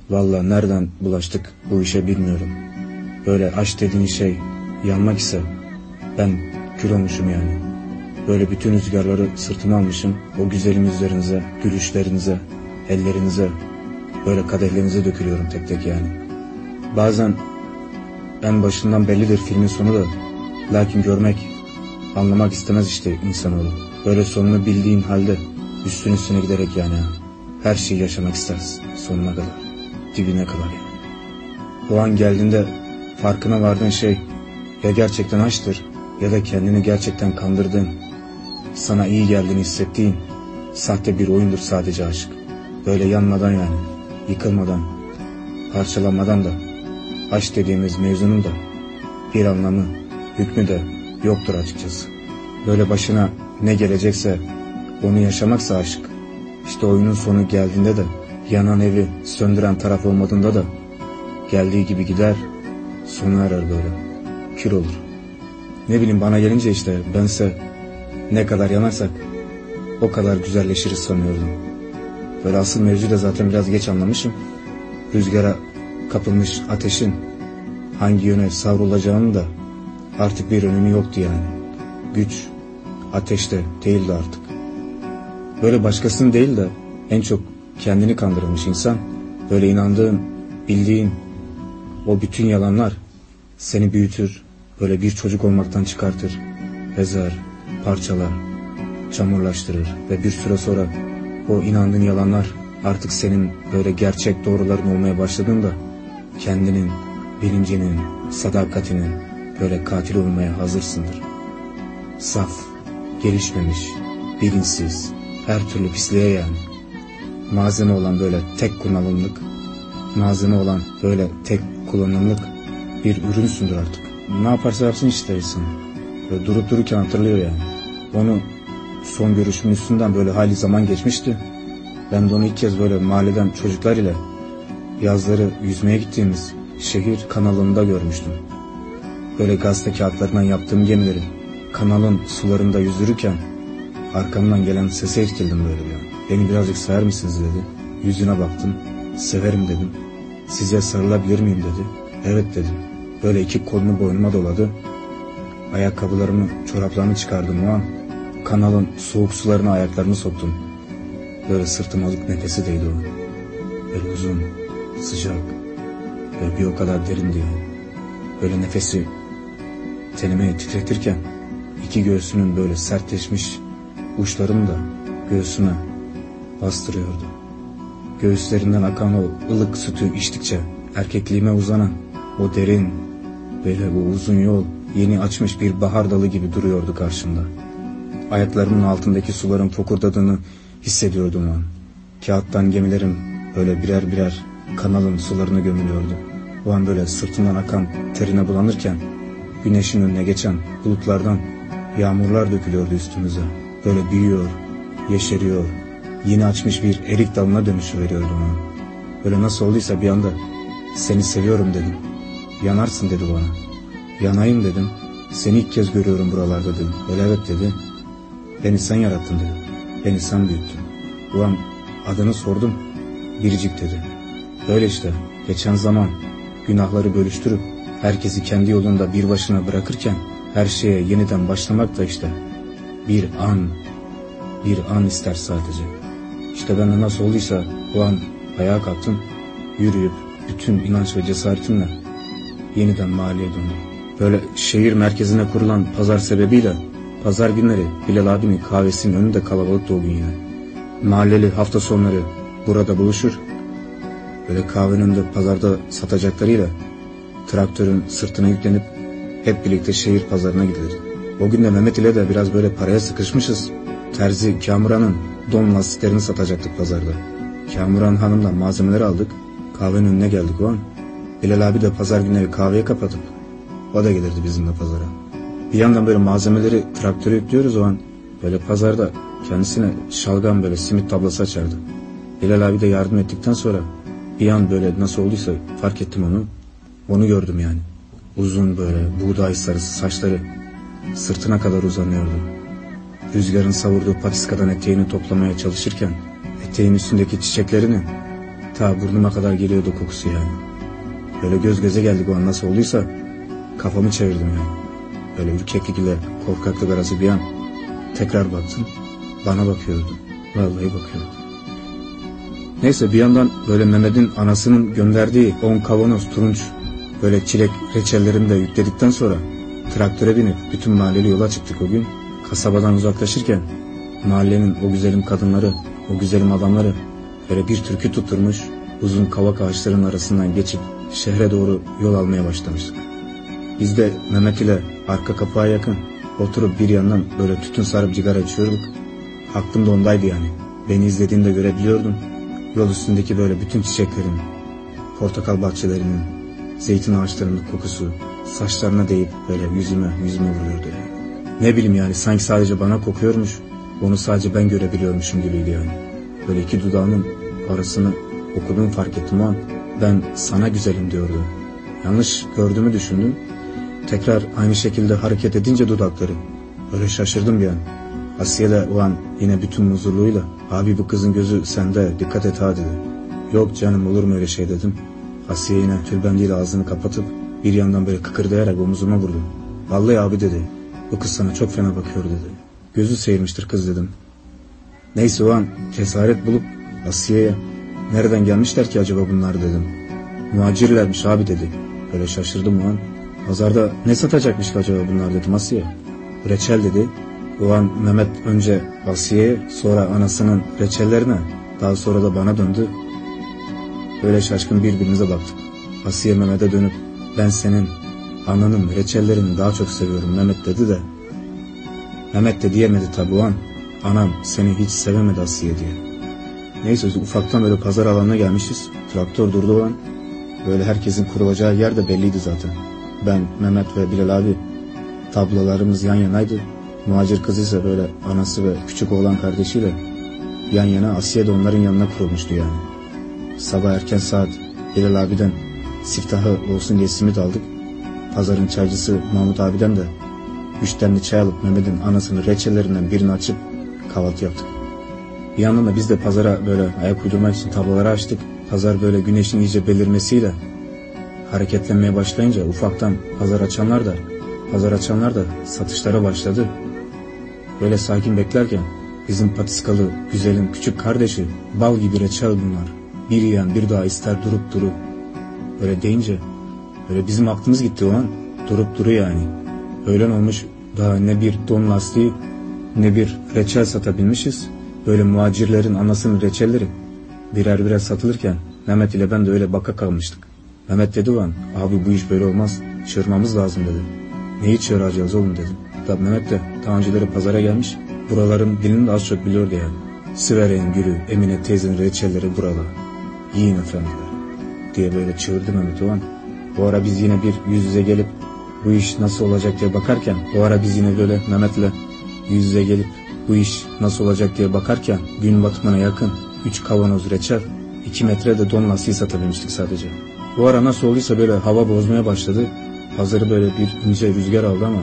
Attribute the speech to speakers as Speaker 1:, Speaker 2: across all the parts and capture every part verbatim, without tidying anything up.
Speaker 1: Vallahi nereden bulaştık bu işe bilmiyorum. Böyle aşk dediğin şey yanmak ise ben kül olmuşum yani. Böyle bütün rüzgarları sırtıma almışım. O güzelim yüzlerinize, gülüşlerinize, ellerinize, böyle kadehlerinize dökülüyorum tek tek yani. Bazen en başından bellidir filmin sonu da. Lakin görmek, anlamak istemez işte insanoğlu. Böyle sonunu bildiğin halde üstün üstüne giderek yani. Her şeyi yaşamak istersin sonuna kadar. Dibine kadar yani. O an geldiğinde farkına vardığın şey ya gerçekten aşktır ya da kendini gerçekten kandırdığın, sana iyi geldiğini hissettiğin sahte bir oyundur sadece aşk. Böyle yanmadan yani, yıkılmadan, parçalanmadan da aşk dediğimiz mevzunun da bir anlamı, hükmü de yoktur açıkçası. Böyle başına ne gelecekse onu yaşamaksa aşk. İşte oyunun sonu geldiğinde de yanan evi söndüren taraf olmadığında da geldiği gibi gider, sona erer böyle. Kül olur. Ne bileyim bana gelince işte bense ne kadar yanarsak o kadar güzelleşiriz sanıyordum. Böyle asıl mevzu da zaten biraz geç anlamışım. Rüzgara kapılmış ateşin hangi yöne savrulacağını da artık bir önemi yoktu yani. Güç ateşte değildi artık. Böyle başkasını değil de en çok kendini kandırılmış insan. Böyle inandığın, bildiğin o bütün yalanlar seni büyütür. Böyle bir çocuk olmaktan çıkartır. Ezer, parçalar, çamurlaştırır. Ve bir süre sonra o inandığın yalanlar artık senin böyle gerçek doğruların olmaya başladığında kendinin, bilincinin, sadakatinin böyle katil olmaya hazırsındır. Saf, gelişmemiş, bilinçsiz, her türlü pisliğe yani. Malzeme olan böyle tek kullanımlık, malzeme olan böyle tek kullanımlık bir ürünsündür artık. Ne yaparsa yapsın işte insan. Böyle durup dururken hatırlıyor yani. Onu son görüşümün üstünden böyle hali zaman geçmişti. Ben de onu ilk kez böyle mahalleden çocuklar ile yazları yüzmeye gittiğimiz şehir kanalında görmüştüm. Böyle gazete kağıtlarından yaptığım gemileri kanalın sularında yüzürürken arkamdan gelen sese irkildim böyle bir an. Beni birazcık sever misiniz dedi. Yüzüne baktım. Severim dedim. Size sarılabilir miyim dedi. Evet dedim. Böyle iki kolunu boynuma doladı. Ayakkabılarımı, çoraplarımı çıkardım o an. Kanalın soğuk sularına ayaklarımı soktum. Böyle sırtıma alıp nefesi değdi o. Böyle uzun, sıcak ve bir o kadar derindi yani. Böyle nefesi tenimi titretirken iki göğsünün böyle sertleşmiş uçlarını da göğsüme bastırıyordu. Göğüslerinden akan o ılık sütü içtikçe erkekliğime uzanan o derin, böyle bu uzun yol yeni açmış bir bahar dalı gibi duruyordu karşımda. Ayaklarımın altındaki suların fokurdadığını hissediyordum o an. Kağıttan gemilerim böyle birer birer kanalın sularına gömülüyordu. O an böyle sırtımdan akan terine bulanırken güneşin önüne geçen bulutlardan yağmurlar dökülüyordu üstümüze. Böyle büyüyor, yeşeriyor, yeni açmış bir erik dalına dönüşüveriyordu o an. Böyle nasıl olduysa bir anda seni seviyorum dedim. Yanarsın dedi bana. Yanayım dedim. Seni ilk kez görüyorum buralarda dedim. Öyle evet dedi. Beni sen yarattın dedi. Beni sen büyüttün. O an adını sordum. Biricik dedi. Böyle işte geçen zaman günahları bölüştürüp herkesi kendi yolunda bir başına bırakırken her şeye yeniden başlamak da işte bir an, bir an ister sadece. İşte ben de nasıl olduysa o an ayağa kalktım. Yürüyüp bütün inanç ve cesaretimle yeniden mahalleye döndüm. Böyle şehir merkezine kurulan pazar sebebiyle pazar günleri Bilal abinin kahvesinin önünde kalabalıktı o gün yani. Mahalleli hafta sonları burada buluşur. Böyle kahvenin önünde pazarda satacaklarıyla traktörün sırtına yüklenip hep birlikte şehir pazarına gidilir. O gün de Mehmet ile de biraz böyle paraya sıkışmışız. Terzi Kamuran'ın don lastiklerini satacaktık pazarda. Kamuran hanımla malzemeleri aldık. Kahvenin önüne geldik o an. Bilal abi de pazar günleri kahveyi kapatıp o da gelirdi bizimle pazara. Bir yandan böyle malzemeleri traktöre yüklüyoruz o an. Böyle pazarda kendisine şalgam böyle simit tablası açardı. Bilal abi de yardım ettikten sonra bir an böyle nasıl olduysa fark ettim onu. Onu gördüm yani. Uzun böyle buğday sarısı saçları sırtına kadar uzanıyordu. Rüzgarın savurduğu patiskadan eteğini toplamaya çalışırken eteğin üstündeki çiçeklerini Ta burnuma kadar geliyordu kokusu yani. Böyle göz göze geldik o an, nasıl olduysa kafamı çevirdim yani. Böyle ürkeklik ile korkaklık arası bir an tekrar baktım. Bana bakıyordu. Vallahi bakıyordu. Neyse bir yandan böyle Mehmet'in anasının gönderdiği on kavanoz turunç böyle çilek reçellerini de yükledikten sonra traktöre binip bütün mahalleli yola çıktık o gün. Kasabadan uzaklaşırken mahallenin o güzelim kadınları, o güzelim adamları böyle bir türkü tutturmuş, uzun kavak ağaçlarının arasından geçip şehre doğru yol almaya başlamıştık. Biz de Mehmet ile arka kapıya yakın oturup bir yandan böyle tütün sarıp cigara içiyorduk. Aklım da ondaydı yani. Beni izlediğinde görebiliyordum. Yol üstündeki böyle bütün çiçeklerin, portakal bahçelerinin, zeytin ağaçlarının kokusu saçlarına değip böyle yüzüme yüzüme vuruyordu yani. Ne bileyim yani, sanki sadece bana kokuyormuş, onu sadece ben görebiliyormuşum gibiydi yani. Böyle iki dudağının arasını okuduğumu fark ettim o an. Ben sana güzelim diyordu. Yanlış gördüğümü düşündüm. Tekrar aynı şekilde hareket edince dudakları, öyle şaşırdım bir an. Asiye de o an yine bütün huzurluğuyla, abi bu kızın gözü sende, dikkat et ha dedi. Yok canım, olur mu öyle şey dedim. Asiye yine tülbenliyle ağzını kapatıp bir yandan böyle kıkırdayarak omuzuma vurdu. Vallahi abi dedi, bu kız sana çok fena bakıyor dedi. Gözü seyirmiştir kız dedim. Neyse o an cesaret bulup Asiye'ye, nereden gelmişler ki acaba bunlar dedim. Muhacirlermiş abi dedi. Böyle şaşırdım o an. Pazarda ne satacakmış ki acaba bunlar dedim Asiye. Reçel dedi. O an Mehmet önce Asiye'ye, sonra anasının reçellerine, daha sonra da bana döndü. Böyle şaşkın birbirimize baktık. Asiye Mehmet'e dönüp, ben senin ananın reçellerini daha çok seviyorum Mehmet dedi de. Mehmet de diyemedi tabi o an. Anam seni hiç sevemedi Asiye diye. Neyse ufaktan böyle pazar alanına gelmişiz. Traktör durdu o an. Böyle herkesin kurulacağı yer de belliydi zaten. Ben, Mehmet ve Bilal abi, tablolarımız yan yanaydı. Muhacir kızı ise böyle anası ve küçük oğlan kardeşiyle yan yana, Asiye de onların yanına kurulmuştu yani. Sabah erken saat Bilal abiden siftahı olsun diye simit aldık. Pazarın çaycısı Mahmut abiden de üç tane çay alıp Mehmet'in anasının reçellerinden birini açıp kahvaltı yaptık. Bir yandan da biz de pazara böyle ayak uydurmak için tabloları açtık. Pazar böyle güneşin iyice belirmesiyle hareketlenmeye başlayınca ufaktan pazar açanlar da pazar açanlar da satışlara başladı. Böyle sakin beklerken bizim patiskalı güzelin küçük kardeşi, bal gibi reçel bunlar, bir yiyen bir daha ister durup durup, öyle deyince böyle bizim aklımız gitti o an. Durup duru yani. Öğlen olmuş, daha ne bir don lastiği ne bir reçel satabilmişiz. Böyle muhacirlerin anasının reçelleri birer birer satılırken Mehmet ile ben de öyle baka kalmıştık. Mehmet dedi o an, abi bu iş böyle olmaz, çığırmamız lazım dedi. Neyi çığıracağız oğlum dedim. Tabi Mehmet de daha önceleri pazara gelmiş, buraların dilini de az çok biliyordu yani. Sivere'nin gülü, Emine teyzenin reçelleri burada. Yiyin efendiler diye böyle çığırdı Mehmet o an. Bu ara biz yine bir yüz yüze gelip bu iş nasıl olacak diye bakarken, bu ara biz yine böyle Mehmet'le yüz yüze gelip bu iş nasıl olacak diye bakarken gün batımına yakın üç kavanoz reçel, iki metre de don lastiği satabilmiştik sadece. Bu ara nasıl olduysa böyle hava bozmaya başladı. Pazarı böyle bir ince rüzgar aldı ama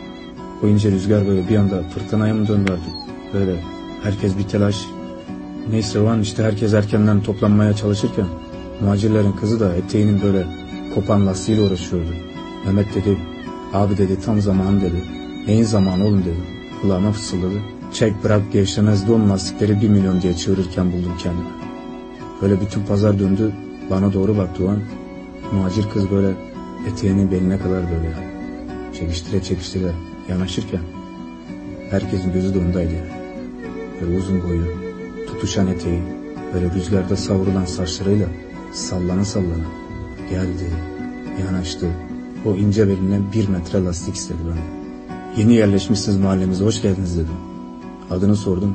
Speaker 1: o ince rüzgar böyle bir anda fırtınaya mı döndü artık? Böyle herkes bir telaş. Neyse o an işte herkes erkenden toplanmaya çalışırken muhacirlerin kızı da eteğinin böyle kopan lastiğiyle uğraşıyordu. Mehmet dedi, abi dedi tam zamanı dedi. Neyin zamanı oğlum dedi. Kulağıma fısıldadı. Çek bırak gevşemez don lastikleri bir milyon diye çığırırken buldum kendimi. Böyle bütün pazar döndü, bana doğru baktı o an. Muhacir kız böyle eteğinin beline kadar böyle çekiştire çekiştire yanaşırken herkesin gözü de ondaydı yani. Böyle uzun boyu, tutuşan eteği, böyle rüzgarda savrulan saçlarıyla sallana sallana geldi, yanaştı. O ince belimden bir metre lastik istedi benden. Yeni yerleşmişsiniz mahallemize, hoş geldiniz dedim. Adını sordum.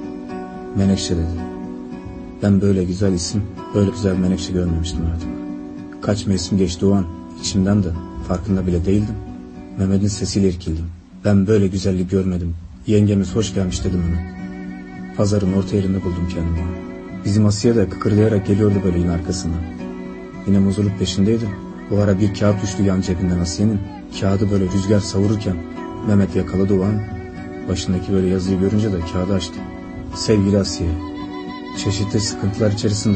Speaker 1: Menekşe dedi. Ben böyle güzel isim, böyle güzel Menekşe görmemiştim hayatımda. Kaç mevsim geçti o an, içimden de farkında bile değildim. Mehmet'in sesiyle irkildim. Ben böyle güzellik görmedim. Yengemiz hoş gelmiş dedim Mehmet. Pazarın orta yerinde buldum kendimi. Bizim Asiye de kıkırdayarak geliyordu böyle yine arkasından. Yine muzuluk peşindeydi. O ara bir kağıt düştü yan cebinden Asiye'nin. Kağıdı böyle rüzgar savururken Mehmet yakaladı o an. Başındaki böyle yazıyı görünce de kağıdı açtı. Sevgili Asiye, çeşitli sıkıntılar içerisinde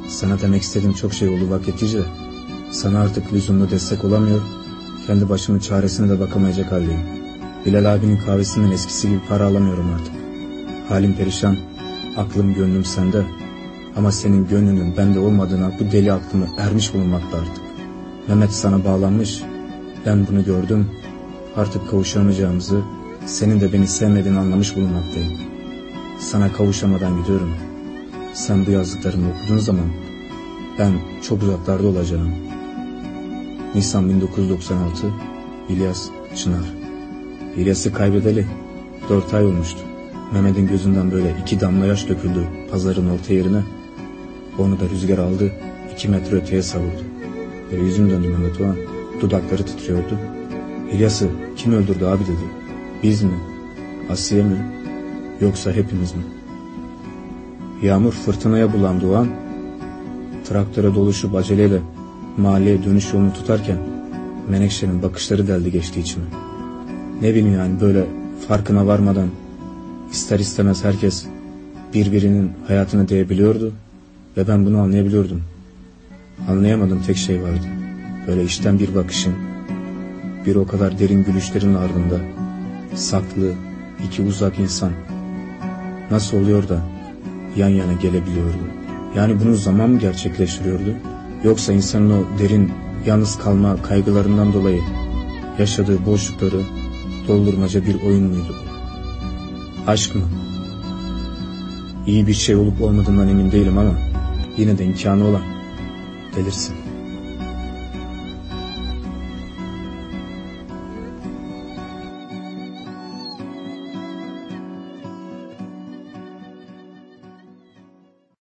Speaker 1: Sana demek istediğim çok şey oldu vakitlice. Sana artık lüzumlu destek olamıyor, kendi başımın çaresine de bakamayacak haldeyim. Bilal abinin kahvesinden eskisi gibi para alamıyorum artık. Halim perişan, aklım gönlüm sende. Ama senin gönlünün bende olmadığına bu deli aklımı ermiş bulunmakta artık. Mehmet sana bağlanmış, ben bunu gördüm. Artık kavuşamayacağımızı, senin de beni sevmediğini anlamış bulunmaktayım. Sana kavuşamadan gidiyorum. Sen bu yazdıklarımı okuduğun zaman ben çok uzaklarda olacağım. Nisan bin dokuz yüz doksan altı, İlyas Çınar. İlyas'ı kaybedeli dört ay olmuştu. Mehmet'in gözünden böyle iki damla yaş döküldü pazarın orta yerine. Onu da rüzgar aldı, iki metre öteye savurdu. Böyle yüzüm döndü Mehmet o an, dudakları titriyordu. İlyas'ı kim öldürdü abi dedi. Biz mi? Asiye mi? Yoksa hepimiz mi? Yağmur fırtınaya bulandı o an. Traktöre doluşup aceleyle mahalleye dönüş yolunu tutarken Menekşe'nin bakışları deldi geçti içime. Ne bileyim yani böyle farkına varmadan ister istemez herkes birbirinin hayatına değebiliyordu ve ben bunu anlayabiliyordum. Anlayamadığım tek şey vardı. Böyle içten bir bakışın, bir o kadar derin gülüşlerin ardında saklı iki uzak insan nasıl oluyor da yan yana gelebiliyordu? Yani bunu zaman mı gerçekleştiriyordu? Yoksa insanın o derin yalnız kalma kaygılarından dolayı yaşadığı boşlukları doldurmaca bir oyun muydu bu? Aşk mı? İyi bir şey olup olmadığından emin değilim ama yine de imkanı olan delirsin.